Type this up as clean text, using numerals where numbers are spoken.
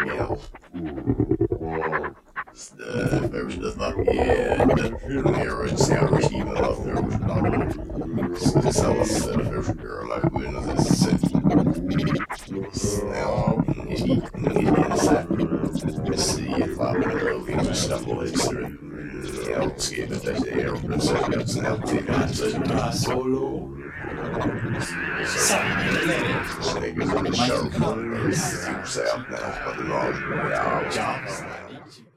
Ja. First does not marriage regime of the first girl I win of this city. Now, see if I'm in love and stumble through. Ja, skip it, that's the air, but that's now the solo. Niggas in the show, south now, but the wrong jobs.